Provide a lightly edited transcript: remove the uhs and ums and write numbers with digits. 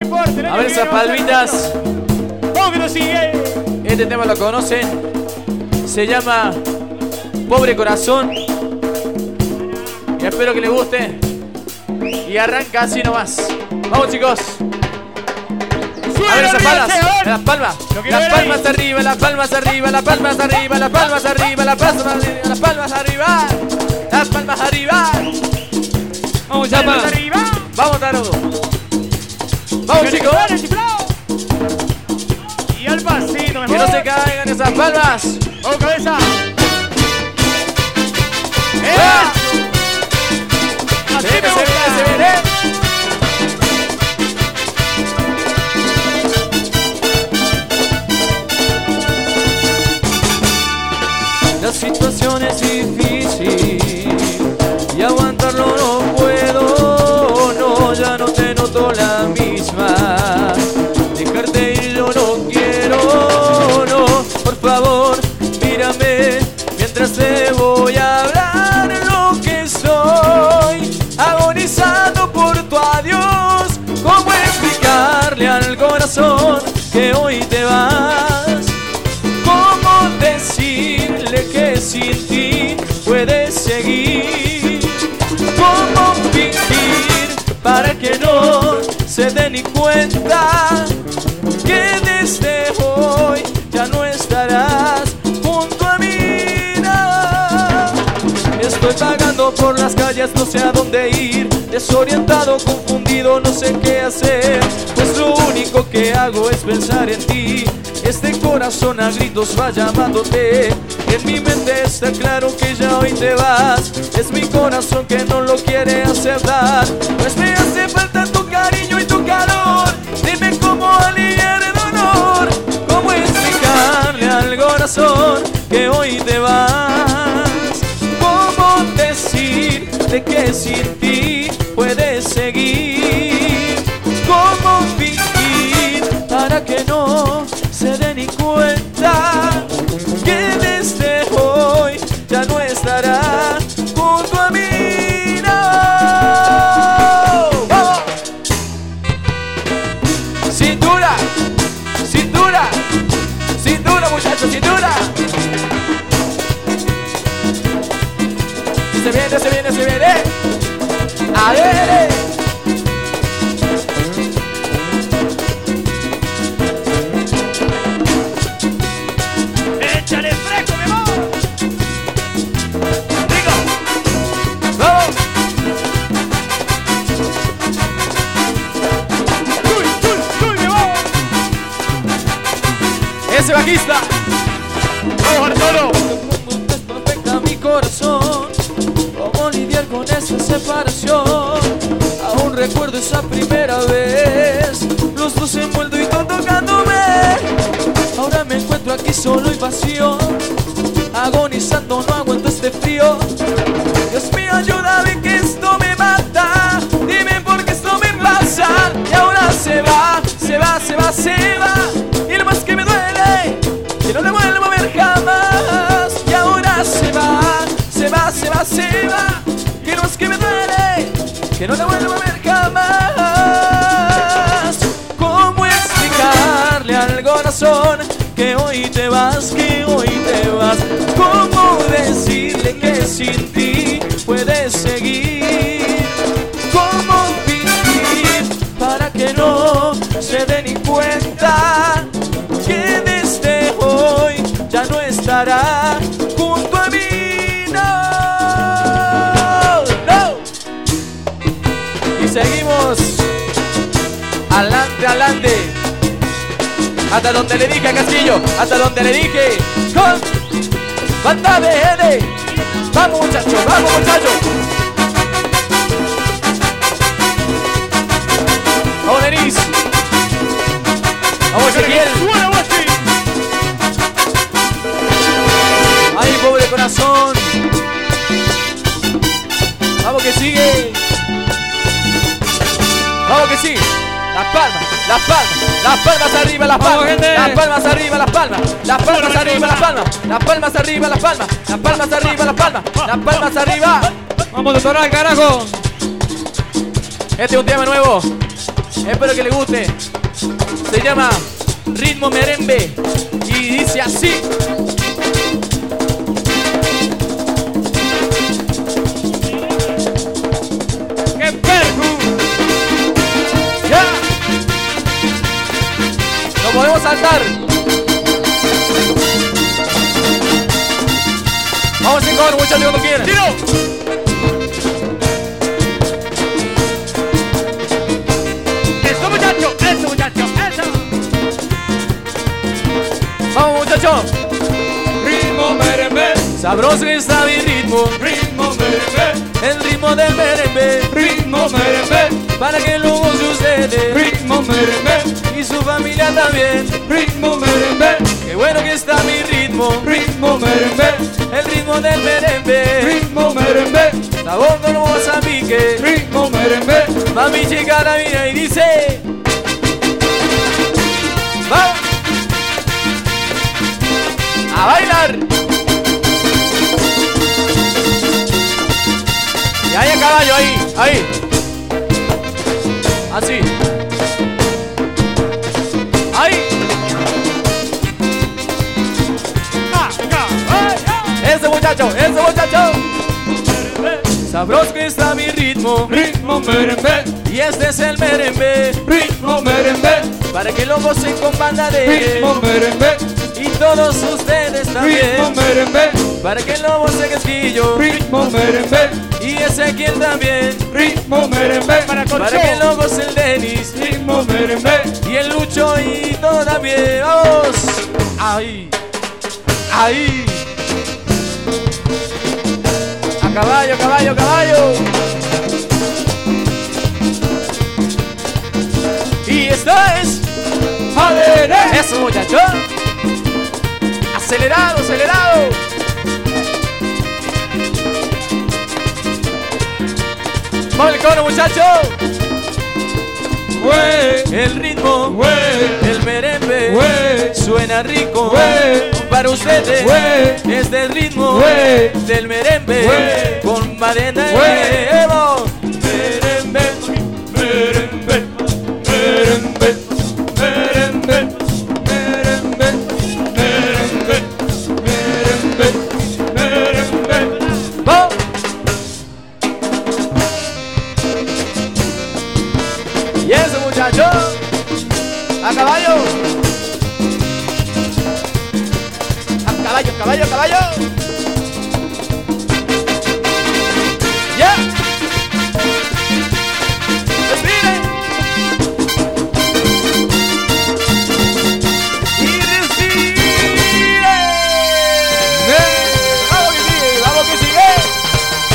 fuerte. A ver esas palmitas. ¿Cómo que no sigue? Este tema lo conocen. Se llama Pobre Corazón. Y espero que les guste. Y arranca así nomás. Vamos, chicos. A ver esas palmas. Las palmas. Las palmas arriba, las palmas arriba, las palmas arriba, las palmas arriba, las palmas arriba, las palmas arriba. Las palmas arriba. Vamos, llama. Vamos, Tarugo. Vamos, chicos. Y al pasito, Que no se caigan esas palmas. Vamos, cabeza. Se viene, se viene. La situación es difícil y aguantarlo no puedo. No, ya no te noto la misma. Dejarte ir yo no quiero. No, por favor, mírame mientras te voy a hablar lo que soy. Agonizando por tu adiós. ¿Cómo explicarle al corazón que hoy te vas? ¿Cómo decirle que sin ti puedes seguir? ¿Cómo fingir para que no se dé ni cuenta que desde hoy ya no estarás junto a mí? No. Estoy vagando por las calles, no sé a dónde ir. Desorientado, confundido, no sé qué hacer. Pues lo único que hago es pensar en ti. Este corazón a gritos va llamándote. En mi mente está claro que ya hoy te vas. Es mi corazón que no lo quiere aceptar. Pues me hace falta tu cariño y tu calor. Dime cómo aliviar el dolor. Cómo explicarle al corazón que hoy te vas. Cómo decirle que sin ti puedes seguir. Cómo fingir para que no se dé ni cuenta que desde hoy ya no estará junto a mí. No. ¡Vamos! Cintura, cintura, cintura, muchachos, cintura. Y se viene, se viene, se viene. A ver. Échale fresco, mi amor. Rico. Vamos. Mi amor. Ese bajista. Vamos, Arturo. Desperfecta mi corazón. ¿Cómo lidiar con esa separación? Aún recuerdo esa primera vez. Los dos envueltos y tú tocándome. Ahora me encuentro aquí solo y vacío. Agonizando, no aguanto este frío. Dios mío, ayúdame que esto me mata. Dime por qué esto me pasa. Y ahora se va, se va, se va, se va. Y lo más que me duele, que no le vuelvo a ver jamás. Y ahora se va, se va, se va, se va. Y lo más que me duele, que no le vuelvo a ver jamás. ¿Cómo explicarle al corazón que hoy te vas, que hoy te vas? ¿Cómo decirle que sin ti puedes seguir? ¿Cómo fingir para que no se dé ni cuenta que desde hoy ya no estará junto a mí? No, no. Y seguimos adelante, adelante. Hasta donde le dije a Castillo, hasta donde le dije con Banda BN. Vamos, muchachos, vamos, muchachos. Vamos, Denis. Vamos, Ezequiel. Ay, pobre corazón. Vamos que sigue. Vamos que sigue. Las palmas, las palmas, las palmas arriba, las palmas, las palmas arriba, las palmas, las palmas arriba, las palmas, las palmas arriba, las palmas, las palmas arriba, las palmas, las palmas arriba. Vamos a tocar, carajo. Este es un tema nuevo. Espero que le guste. Se llama Ritmo Merengue y dice así. ¡Qué perro! ¡Ya! ¡No podemos saltar! Vamos sin coro, muchachos, cuando quieran. ¡Tiro! ¡Eso, muchacho! ¡Eso, muchacho! ¡Eso! Vamos, muchachos. Ritmo merengue, Sabroso que está mi ritmo, ritmo merengue, el ritmo del merengue, ritmo merengue, para que lo goce ustedes ritmo merengue, y su familia también. ritmo merengue, Qué bueno que está mi ritmo, ritmo merengue, el ritmo del merengue, ritmo merengue, sabor como Mozambique. ritmo merengue. Mami chica la mira y dice, vamos a bailar. Y ahí a caballo, ahí. Así. Ahí. Ese muchacho. Sabroso que está mi ritmo, Ritmo merengue, y este es el merengue, ritmo merengue, para que lo gocen con banda de ritmo merengue, y todos ustedes ritmo también, merengue, para que lo gocen Esquillo ritmo merengue, y Ezequiel también, ritmo merengue, para que lo goce el Denis ritmo merengue. y el Lucho y todo también. Vamos, ahí. A caballo. Y esto es ¡Adere! eso, muchachos. Acelerado. Vamos el coro, muchachos. ¡Güey! El ritmo, ¡Güey! el merengue, ¡Güey! suena rico ¡Güey! para ustedes. ¡Güey! Este ritmo ¡Güey! del merengue ¡Güey! con madena de ¡Güey! Evo. Merengue, merengue, merengue, merengue, merengue, merengue, merengue, merengue. ¡Vamos! Y eso, muchachos. A caballo. A caballo.